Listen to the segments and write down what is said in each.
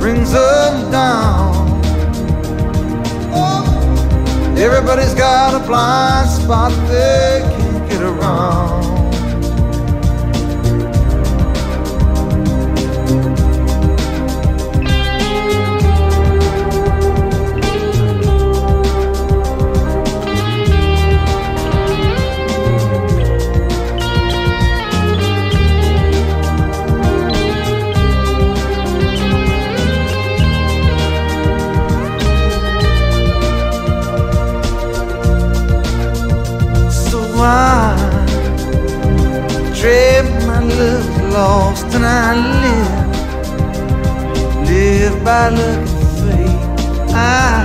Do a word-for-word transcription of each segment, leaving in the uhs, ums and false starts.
brings them down. Everybody's got a blind spot they can't get around. I trade my love lost and I live, live by luck and fate. I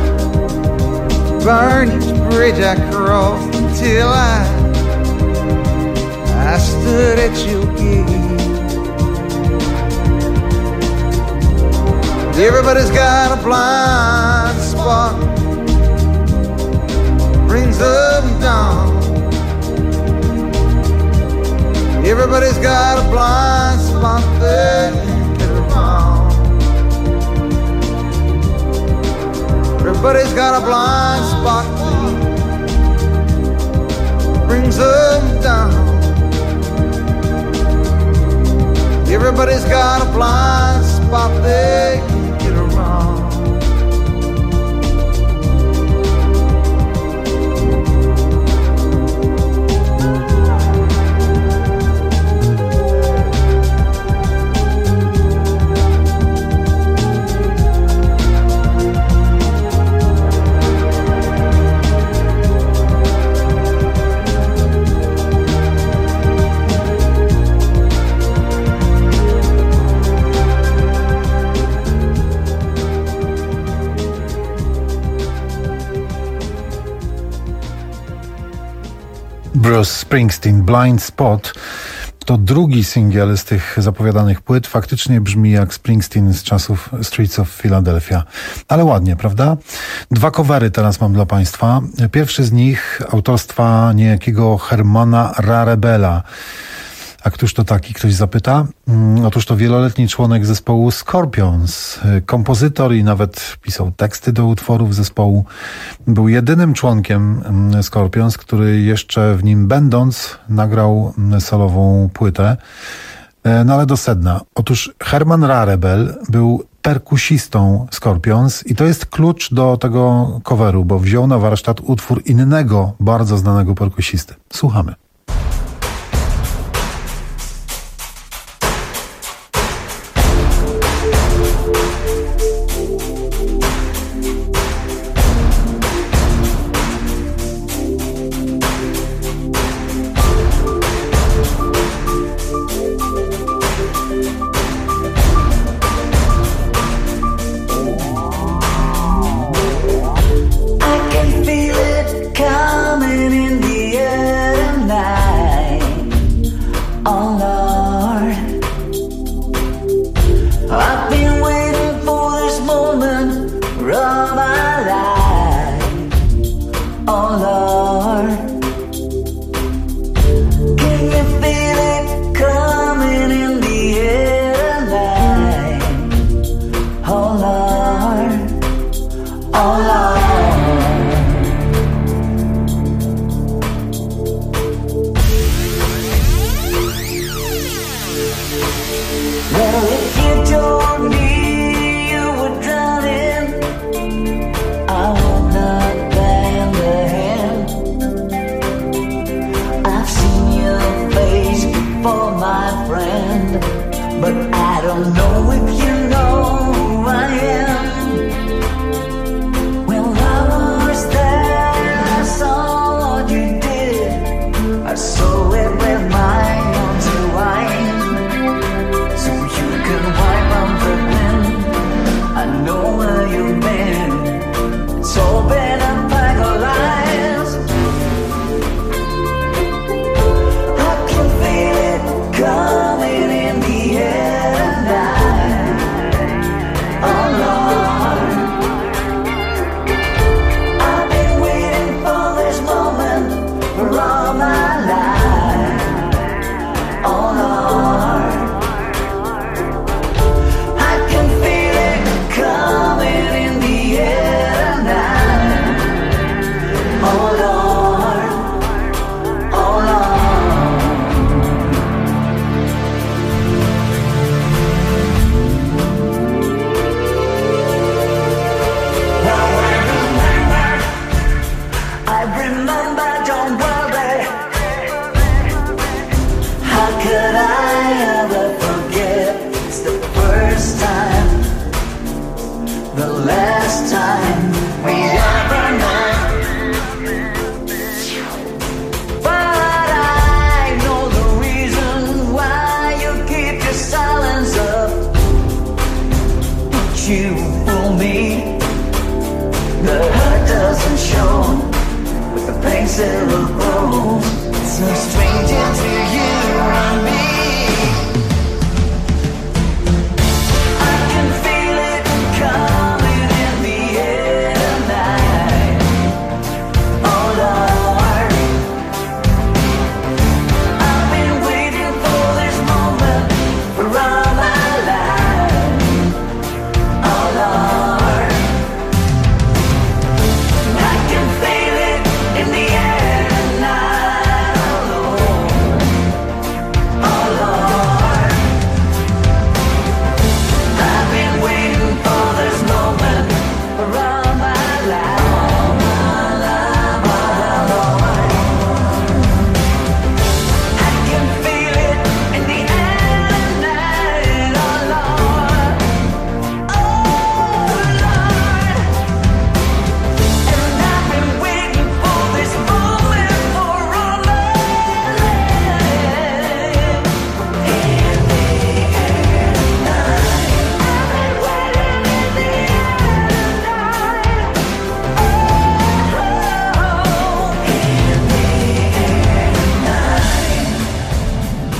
burn each bridge I crossed until I, I stood at your gate. Everybody's got a blind spot, brings them down. Everybody's got a blind spot they can't get around. Everybody's got a blind spot that brings them down. Everybody's got a blind spot they can't get around. Bruce Springsteen, Blind Spot, to drugi singiel z tych zapowiadanych płyt. Faktycznie brzmi jak Springsteen z czasów Streets of Philadelphia. Ale ładnie, prawda? Dwa covery teraz mam dla Państwa. Pierwszy z nich autorstwa niejakiego Hermana Rarebella. A któż to taki? Ktoś zapyta. Otóż to wieloletni członek zespołu Scorpions, kompozytor i nawet pisał teksty do utworów zespołu. Był jedynym członkiem Scorpions, który jeszcze w nim będąc nagrał solową płytę. No ale do sedna. Otóż Herman Rarebell był perkusistą Scorpions i to jest klucz do tego coveru, bo wziął na warsztat utwór innego, bardzo znanego perkusisty. Słuchamy. Coming in the air tonight. Oh Lord. you fool me. The hurt doesn't show, but the pain still grows. It's no stranger to you and me. I can feel it coming in the air tonight. Oh Lord, I've been waiting for this moment for all my life. Oh Lord, I can feel it in the air tonight. Oh Lord, oh Lord, I've been waiting for this moment for all my life. All my life, oh Lord, I can feel it in the air tonight. Oh Lord, oh Lord, and I've been waiting for this moment for all my life. In the air tonight, I've been waiting in the air tonight. Oh, in the air tonight.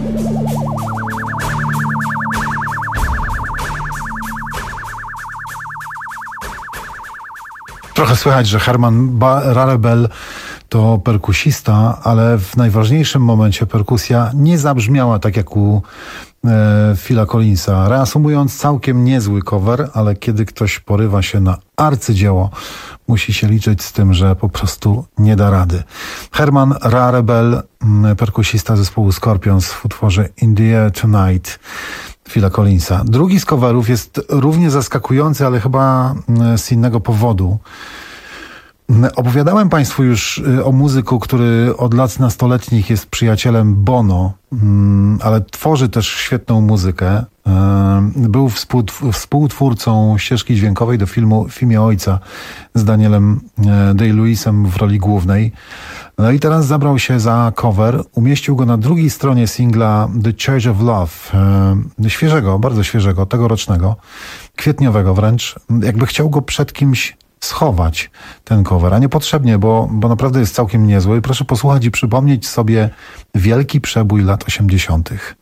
Trochę słychać, że Herman ba- Rarebell to perkusista, ale w najważniejszym momencie perkusja nie zabrzmiała tak jak u e, Phila Collinsa. Reasumując, całkiem niezły cover, ale kiedy ktoś porywa się na arcydzieło, musi się liczyć z tym, że po prostu nie da rady. Herman Rarebell, mm, perkusista zespołu Scorpions w utworze In the Air Tonight Phila Collinsa. Drugi z coverów jest równie zaskakujący, ale chyba mm, z innego powodu. Opowiadałem Państwu już o muzyku, który od lat nastoletnich jest przyjacielem Bono, ale tworzy też świetną muzykę. Był współtw- współtwórcą ścieżki dźwiękowej do filmu W imię ojca z Danielem Day-Lewisem w roli głównej. No i teraz zabrał się za cover. Umieścił go na drugiej stronie singla The Church of Love. Świeżego, bardzo świeżego, tegorocznego, kwietniowego wręcz. Jakby chciał go przed kimś schować, ten cover, a niepotrzebnie, bo, bo naprawdę jest całkiem niezły. Proszę posłuchać i przypomnieć sobie wielki przebój lat osiemdziesiątych.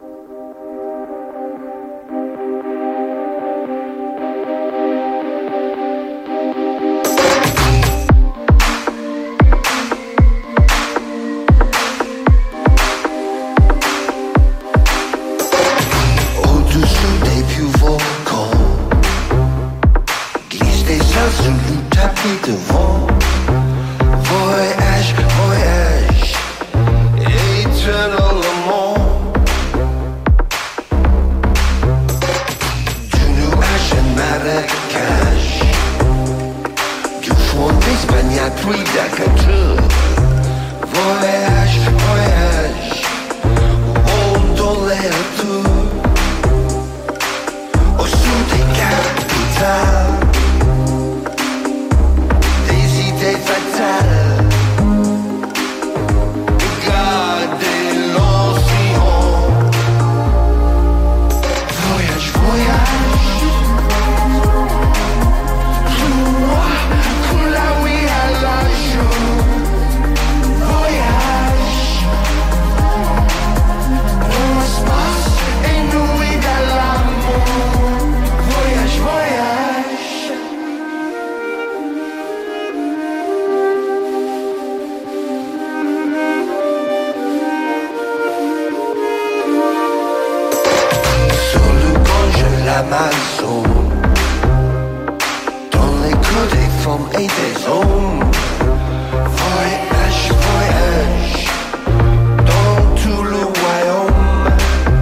Au-dessous des pieux volcans glissent des absolus tapis de vent. Voyage, voyage, éternellement. Du nuage à Marrakech, du fond d'Espagne à Puy d'Acatur. Voyage, voyage, on donne tout. Au sud des capitales, des idées fatales. Regardez l'océan. Voyage, voyage. Moi, pour la oui à la jour. Voyage. Dans l'espace et nous et dans l'amour. Voyage, voyage. Sur le Gange, l'Amazon, dans les cœurs des femmes et des hommes. Voyage, voyage, dans tout le royaume.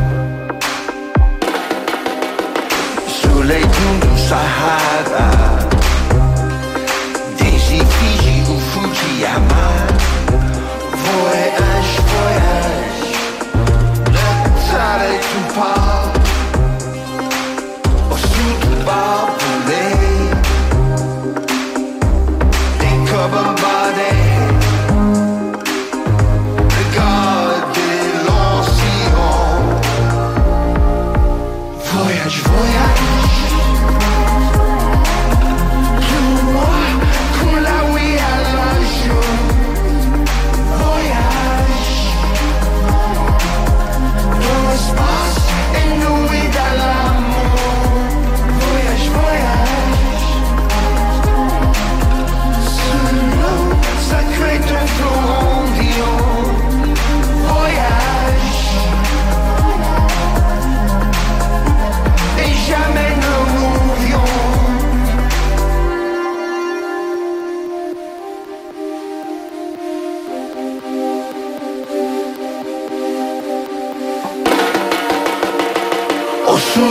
Sur les dunes du Sahara, des îles Fiji ou Fujiyama. Voyage, voyage, le temps est tout pas. Au sud de Barbelé, des cobbles bombardés. Regardez l'océan. Voyage, voyage.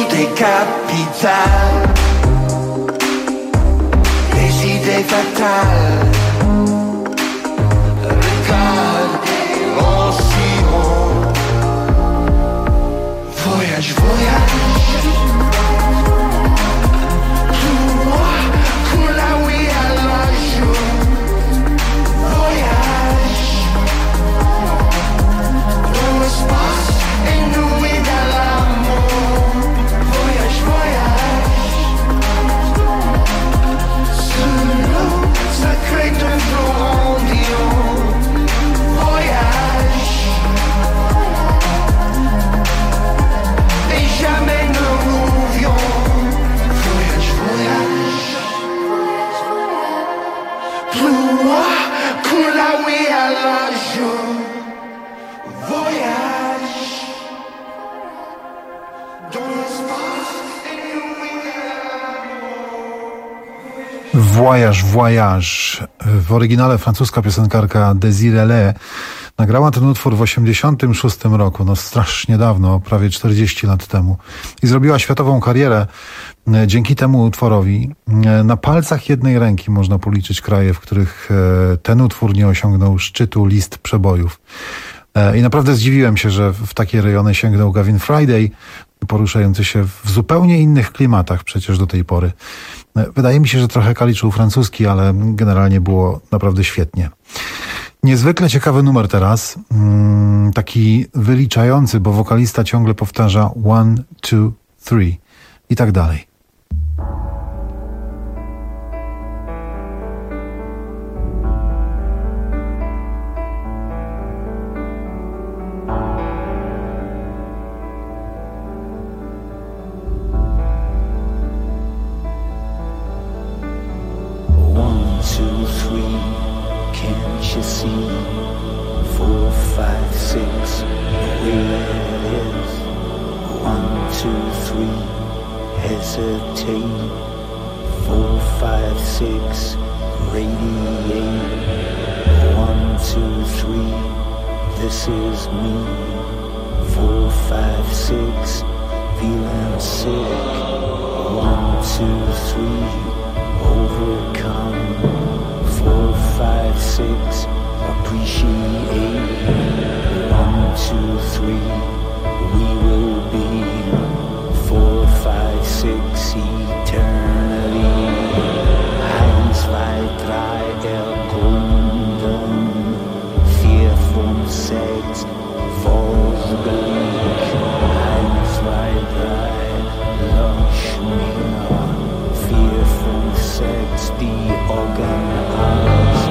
Toutes tes capitales, des idées fatales. Regarde, on s'y rend. Voyage, voyage. Plus loin que la nuit à la jour. Voyage dans l'espace et nous et dans l'amour. Voyage, voyage. Sous l'eau sacrée d'un fleuron d'Ion. Voyage. Et jamais ne revions. Voyage, voyage. Plus loin que la nuit à la jour. Voyage dans l'espace et nous et Voyage, voyage. W oryginale francuska piosenkarka Désirée Le nagrała ten utwór w osiemdziesiątym szóstym roku, no strasznie dawno, prawie czterdzieści lat temu. I zrobiła światową karierę e, dzięki temu utworowi. E, na palcach jednej ręki można policzyć kraje, w których e, ten utwór nie osiągnął szczytu list przebojów. E, I naprawdę zdziwiłem się, że w takie rejony sięgnął Gavin Friday, poruszający się w zupełnie innych klimatach przecież do tej pory. E, wydaje mi się, że trochę kaliczył francuski, ale generalnie było naprawdę świetnie. Niezwykle ciekawy numer teraz, mm, taki wyliczający, bo wokalista ciągle powtarza one, two, three i tak dalej. One, two, three, can't you see? Four, five, six, the way it is. One, two, three, hesitate. Four, five, six, radiate. One, two, three, this is me. Four, five, six, feeling sick. One, two, three, overcome. Four, five, six, appreciate. One, two, three, we will be. Four, five, six, eternity. Eins, zwei, drei, erkunden. Vier, fünf, sechs, Volksblick. Eins, zwei, drei, Lakshmi. Vier, fünf, sechs, die Organ aus.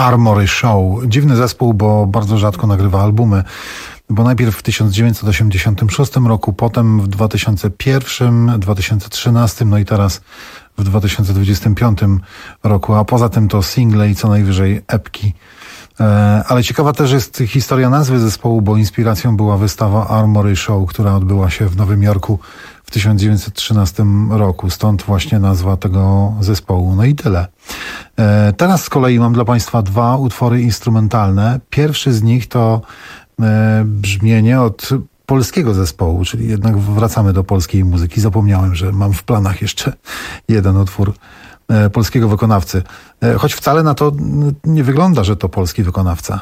Armory Show. Dziwny zespół, bo bardzo rzadko nagrywa albumy. Bo najpierw w tysiąc dziewięćset osiemdziesiątym szóstym roku, potem w dwa tysiące pierwszym, dwa tysiące trzynastym, no i teraz w dwa tysiące dwudziestym piątym roku, a poza tym to single i co najwyżej epki. E, ale ciekawa też jest historia nazwy zespołu, bo inspiracją była wystawa Armory Show, która odbyła się w Nowym Jorku w tysiąc dziewięćset trzynastym roku. Stąd właśnie nazwa tego zespołu. No i tyle. E, teraz z kolei mam dla Państwa dwa utwory instrumentalne. Pierwszy z nich to e, brzmienie od polskiego zespołu, czyli jednak wracamy do polskiej muzyki. Zapomniałem, że mam w planach jeszcze jeden utwór e, polskiego wykonawcy. E, choć wcale na to nie wygląda, że to polski wykonawca.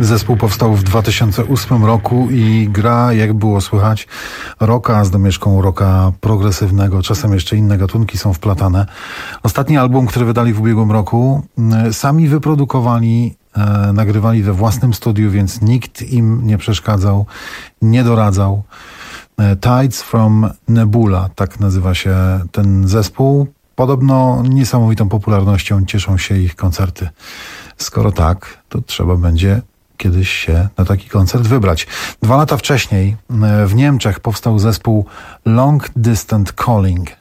Zespół powstał w dwa tysiące ósmym roku i gra, jak było słychać, rocka z domieszką rocka progresywnego. Czasem jeszcze inne gatunki są wplatane. Ostatni album, który wydali w ubiegłym roku, sami wyprodukowali, e, nagrywali we własnym studiu, więc nikt im nie przeszkadzał, nie doradzał. E, Tides from Nebula, tak nazywa się ten zespół. Podobno niesamowitą popularnością cieszą się ich koncerty. Skoro tak, to trzeba będzie kiedyś się na taki koncert wybrać. Dwa lata wcześniej e, w Niemczech powstał zespół Long Distance Calling.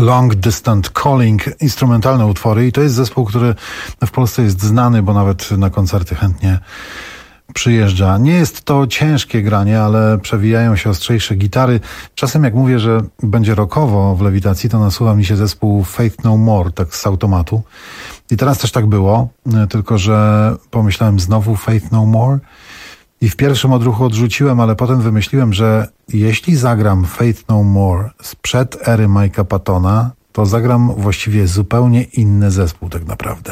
Long Distant Calling, instrumentalne utwory i to jest zespół, który w Polsce jest znany, bo nawet na koncerty chętnie przyjeżdża. Nie jest to ciężkie granie, ale przewijają się ostrzejsze gitary. Czasem jak mówię, że będzie rockowo w Lewitacji, to nasuwa mi się zespół Faith No More, tak z automatu. I teraz też tak było, tylko że pomyślałem znowu Faith No More i w pierwszym odruchu odrzuciłem, ale potem wymyśliłem, że jeśli zagram Faith No More sprzed ery Mike'a Pattona, to zagram właściwie zupełnie inny zespół tak naprawdę.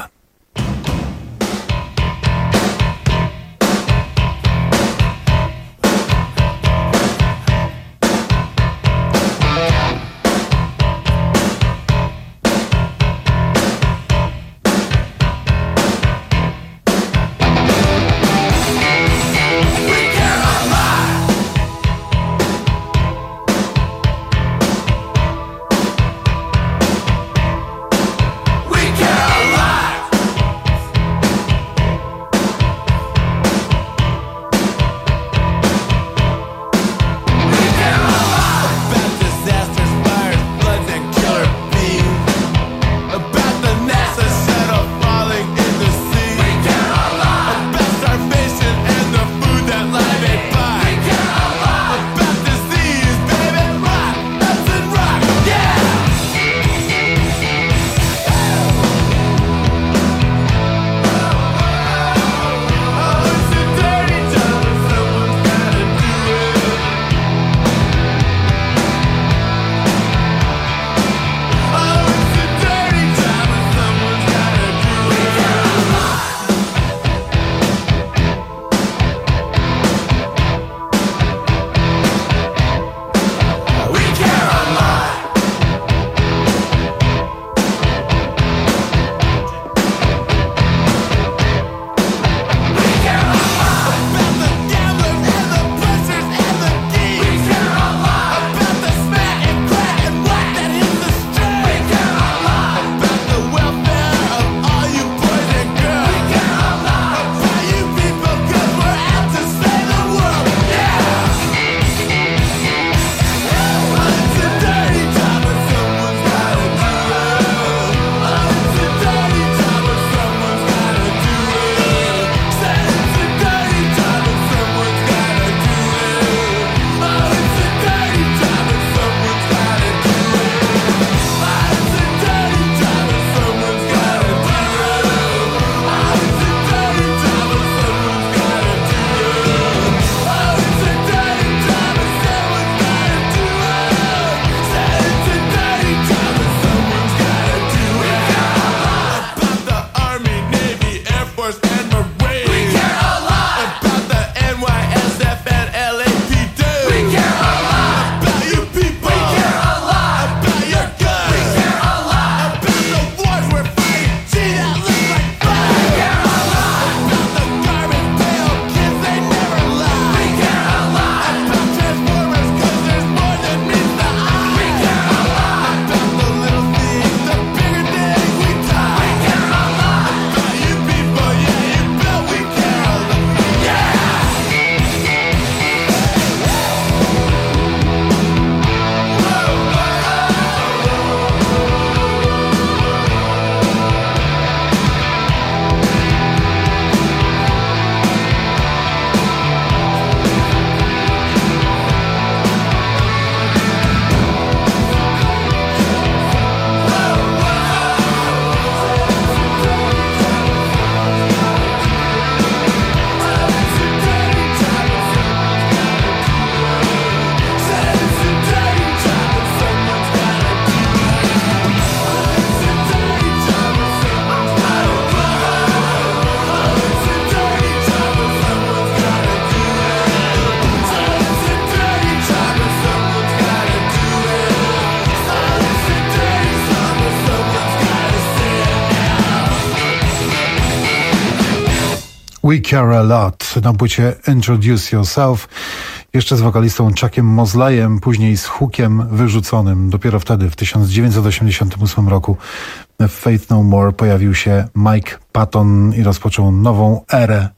We Care a Lot na płycie Introduce Yourself, jeszcze z wokalistą Chuckiem Mosleyem, później z Hookiem wyrzuconym. Dopiero wtedy, w tysiąc dziewięćset osiemdziesiątym ósmym roku, w Faith No More pojawił się Mike Patton i rozpoczął nową erę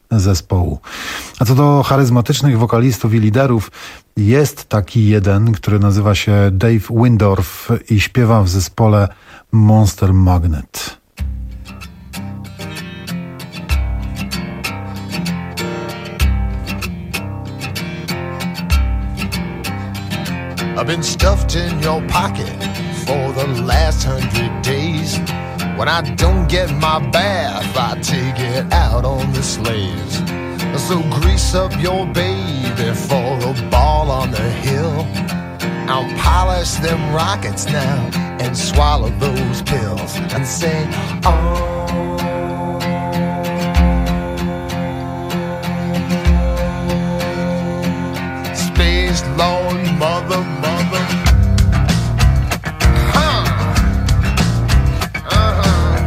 zespołu. A co do charyzmatycznych wokalistów i liderów, jest taki jeden, który nazywa się Dave Wyndorf i śpiewa w zespole Monster Magnet. I've been stuffed in your pocket for the last hundred days. When I don't get my bath, I take it out on the slaves. So grease up your baby for a ball on the hill. I'll polish them rockets now and swallow those pills and say, oh. Space Lord, mother, mother. Huh. Uh-huh.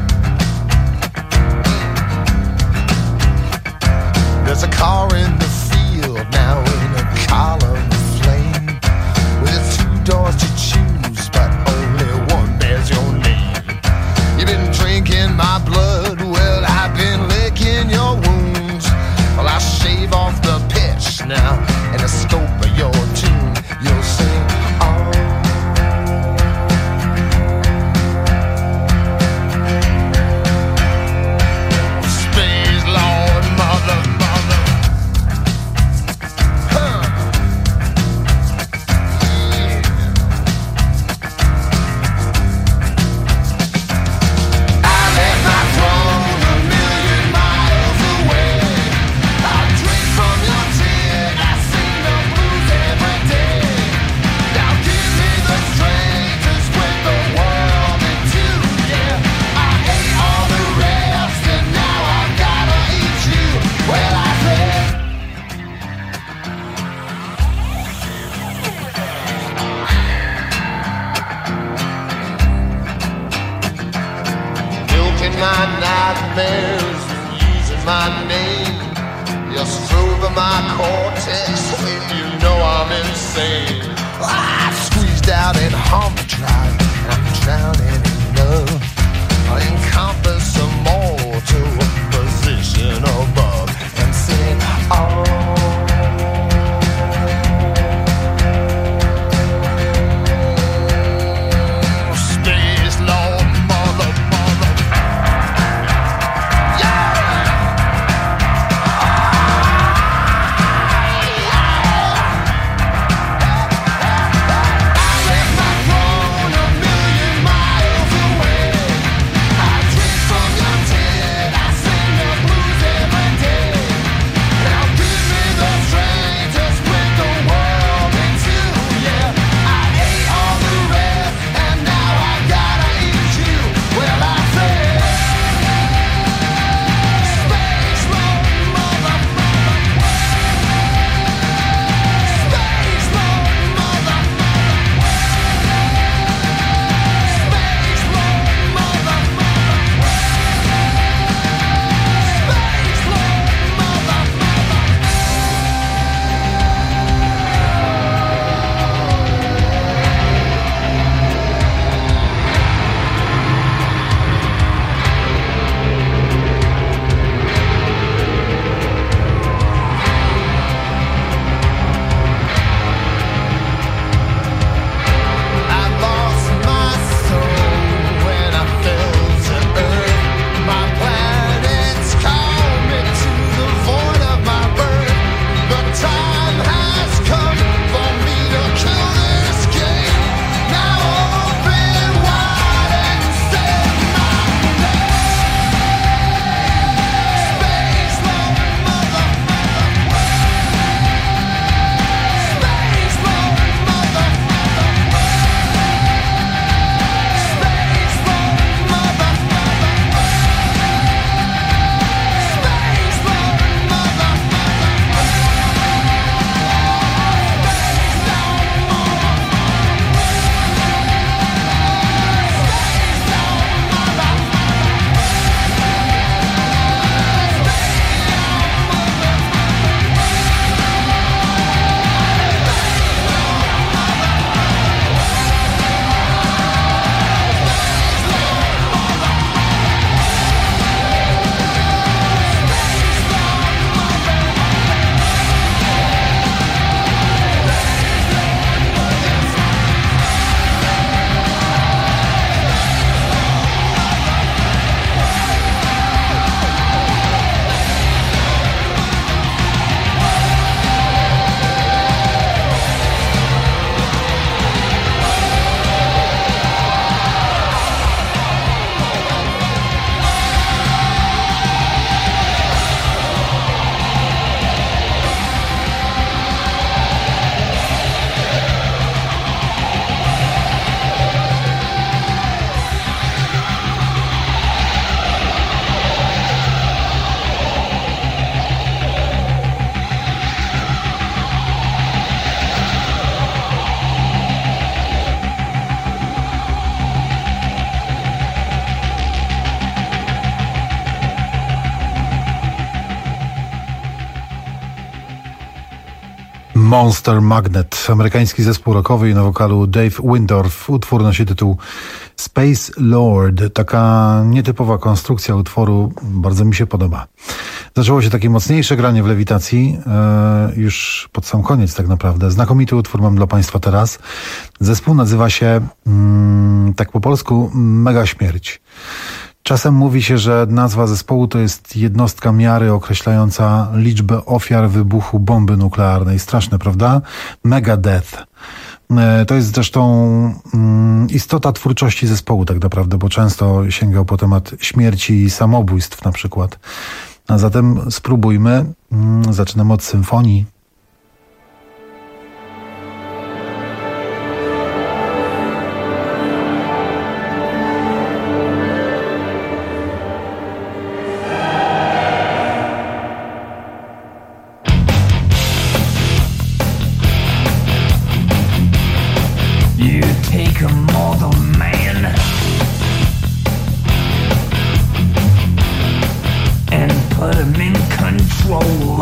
There's a car in the field now in a column of flame, with two doors to choose, but only one bears your name. You've been drinking my blood, well, I've been licking your wounds. Well, I shave off the pitch now and the scope of your tune. You'll sing, oh. Space Lord, mother, mother. Huh. Yeah. I left my throne a million miles away. I drink from your tears, I sing the blues every day. Now give me the strength to split the world in two, yeah. I ate all the rest and now I've gotta eat you. Well, I said, milking my nightmares, using my name. You're stroking my cortex when you know I'm insane. I've squeezed out in homicide, and I'm drowning in love. I encompass some mortal position above and sing, oh. Space Lord, mother, mother. Yeah! I left my throne a million miles away. Monster Magnet, amerykański zespół rockowy i na wokalu Dave Wyndorf. Utwór nosi tytuł Space Lord. Taka nietypowa konstrukcja utworu bardzo mi się podoba. Zaczęło się takie mocniejsze granie w lewitacji, e, już pod sam koniec tak naprawdę. Znakomity utwór mam dla Państwa teraz. Zespół nazywa się, mm, tak po polsku, Mega Śmierć. Czasem mówi się, że nazwa zespołu to jest jednostka miary określająca liczbę ofiar wybuchu bomby nuklearnej. Straszne, prawda? Megadeth. To jest zresztą mm, istota twórczości zespołu tak naprawdę, bo często sięgał po temat śmierci i samobójstw na przykład. A zatem spróbujmy. Mm, zaczynamy od symfonii. You take a mortal man and put him in control.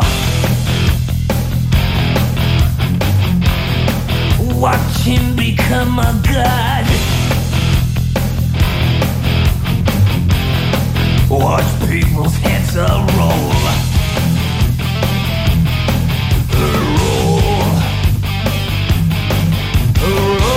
Watch him become a god. Watch people's heads a roll. Roll. Roll.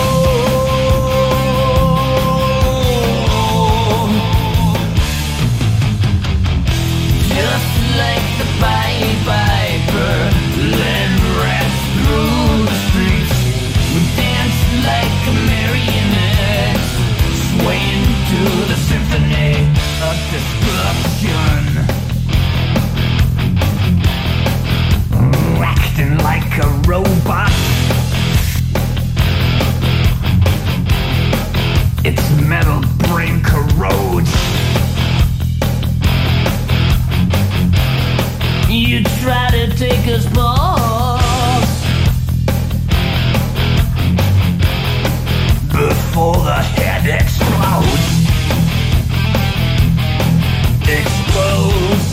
Robot. Its metal brain corrodes. You try to take us balls before the head explodes. Explodes.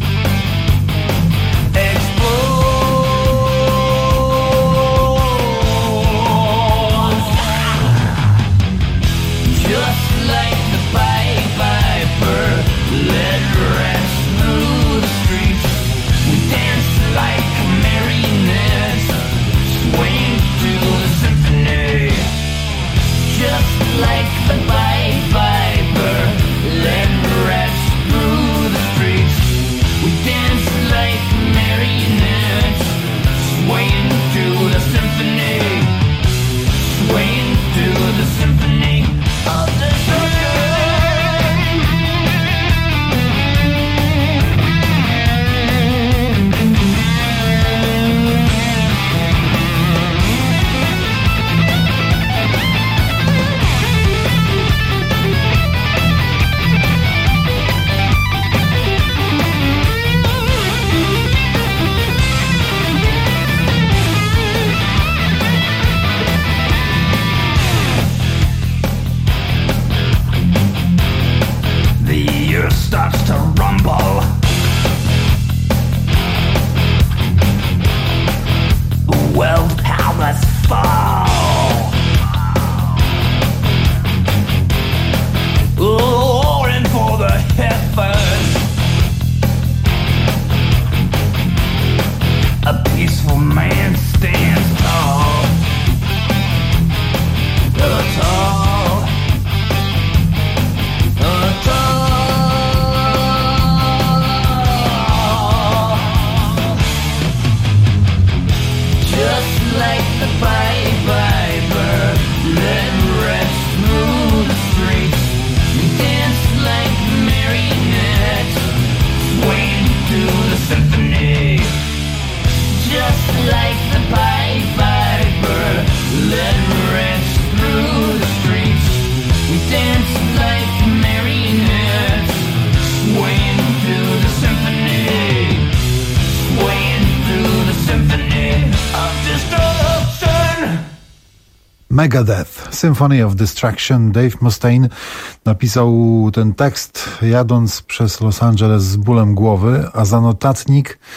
Megadeth, Symphony of Destruction. Dave Mustaine napisał ten tekst jadąc przez Los Angeles z bólem głowy, a za notatnik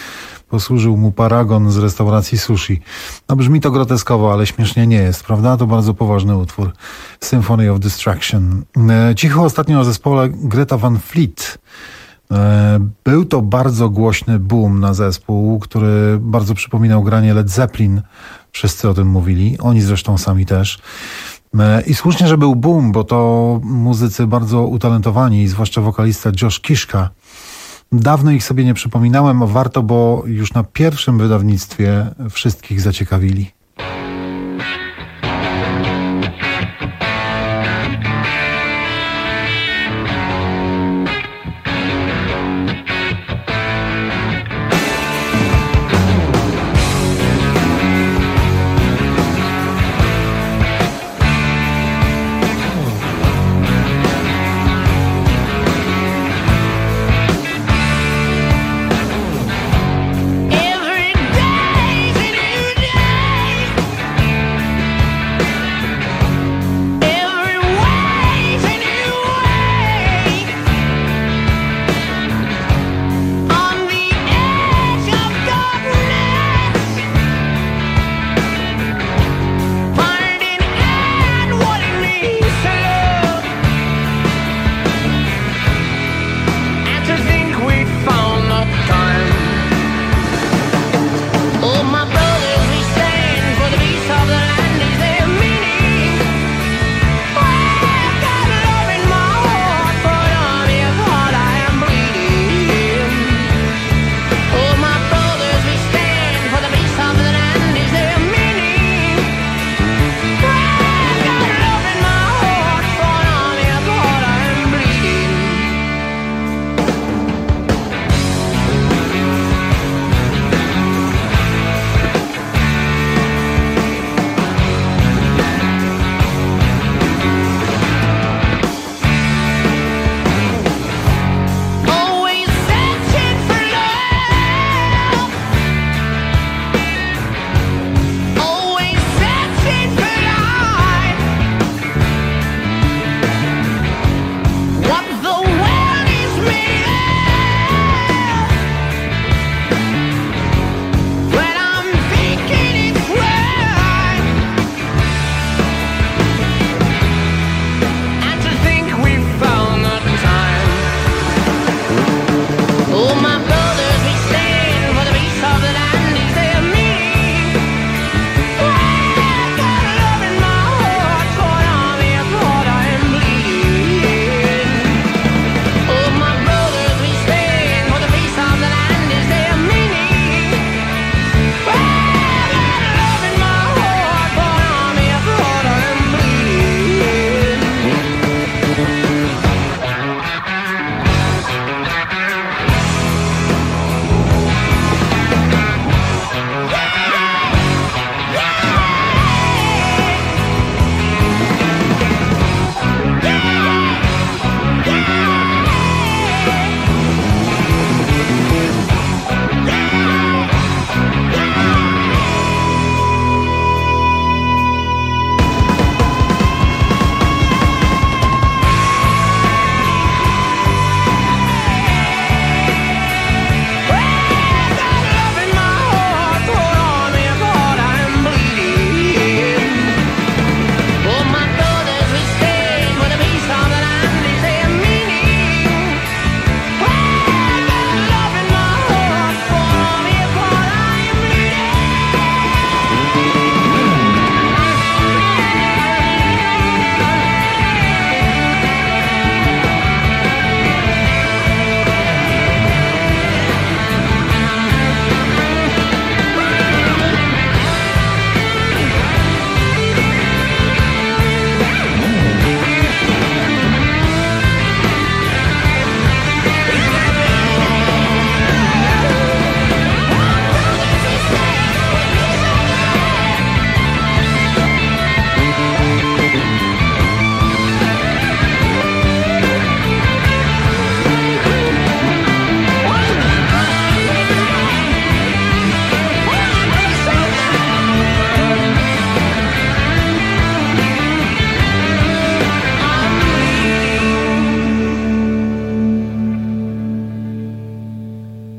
posłużył mu paragon z restauracji sushi. No brzmi to groteskowo, ale śmiesznie nie jest, prawda? To bardzo poważny utwór. Symphony of Destruction. E, cicho ostatnio o zespole Greta Van Fleet. E, był to bardzo głośny boom na zespół, który bardzo przypominał granie Led Zeppelin. Wszyscy o tym mówili, oni zresztą sami też. I słusznie, że był boom, bo to muzycy bardzo utalentowani, zwłaszcza wokalista Josh Kiszka. Dawno ich sobie nie przypominałem, a warto, bo już na pierwszym wydawnictwie wszystkich zaciekawili. Every day's a new day.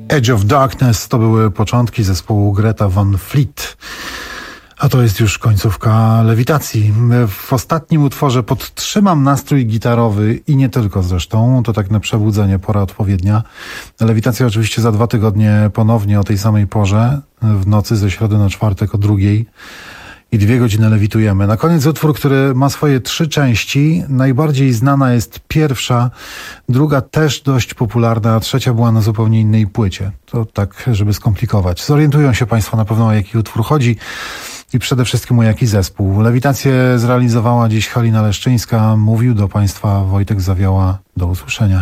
Edge of Darkness to były początki zespołu Greta Van Fleet. A to jest już końcówka Lewitacji. W ostatnim utworze podtrzymam nastrój gitarowy i nie tylko zresztą. To tak na przebudzenie, pora odpowiednia. Lewitacja oczywiście za dwa tygodnie ponownie o tej samej porze, w nocy ze środy na czwartek o drugiej. I dwie godziny lewitujemy. Na koniec utwór, który ma swoje trzy części. Najbardziej znana jest pierwsza, druga też dość popularna, a trzecia była na zupełnie innej płycie. To tak, żeby skomplikować. Zorientują się Państwo na pewno, o jaki utwór chodzi i przede wszystkim o jaki zespół. Lewitację zrealizowała dziś Halina Leszczyńska. Mówił do Państwa Wojtek Zawiała. Do usłyszenia.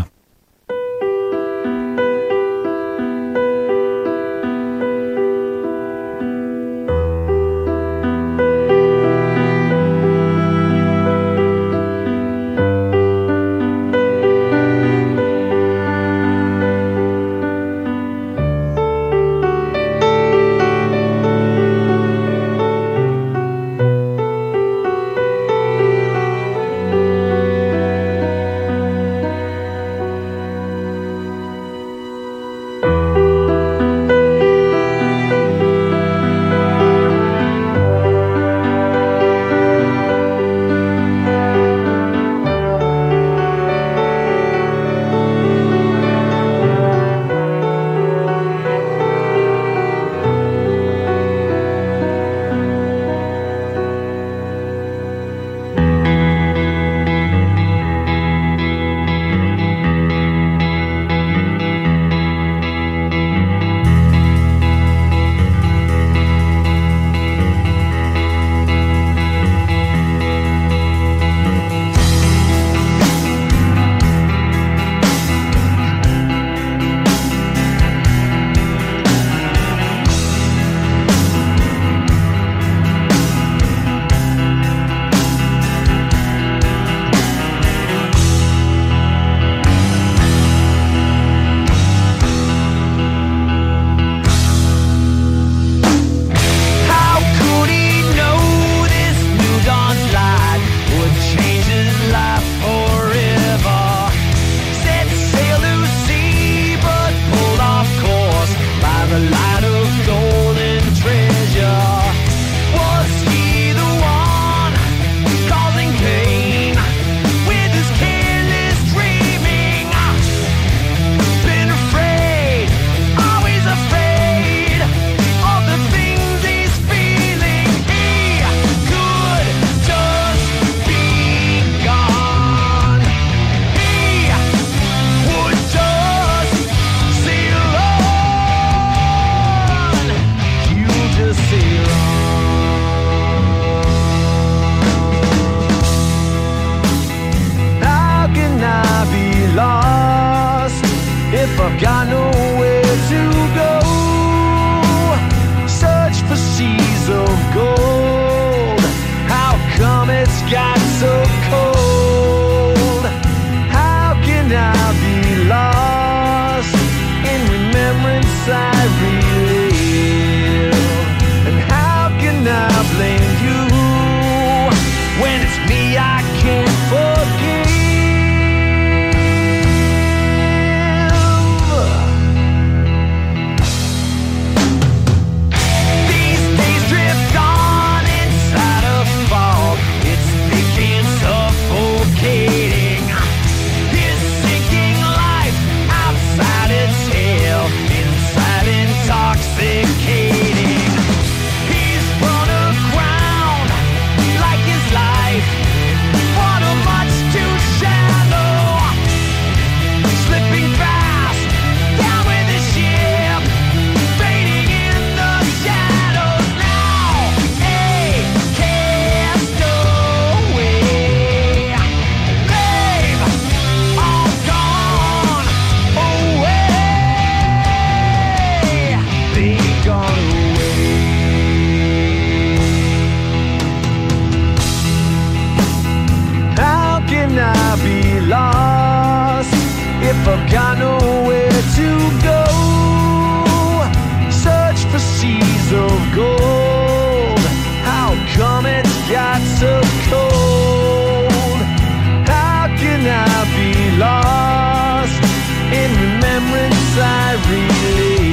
I've got nowhere to go. Search for seas of gold. How come it's got so cold? How can I be lost in remembrance I relive? And how can I blame you when it's me I can't forgive? I've got nowhere to go. Search for seas of gold. How come it's got so cold? How can I be lost in remembrance I relive?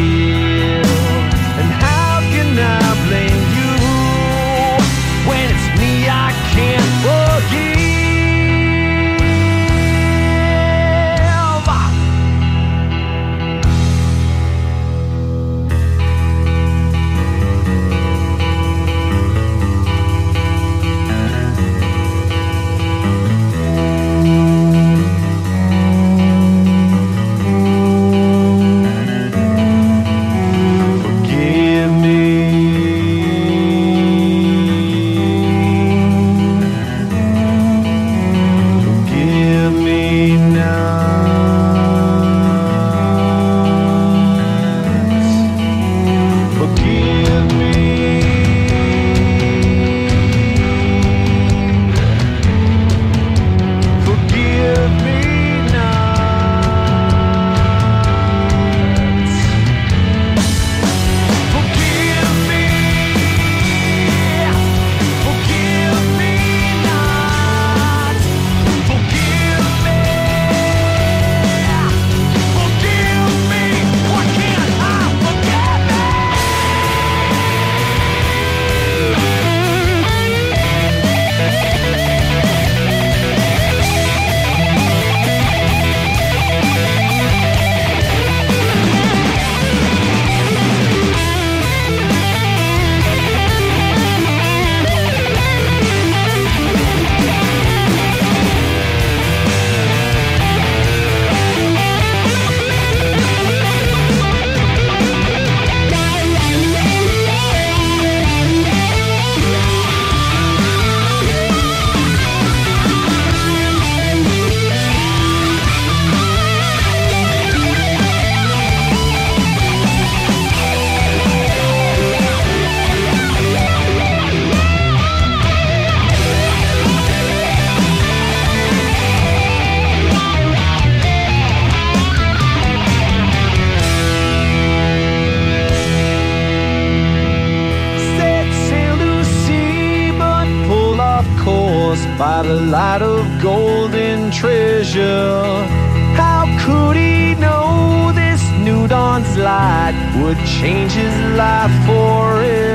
by the light of golden treasure. How could he know this new dawn's light would change his life forever?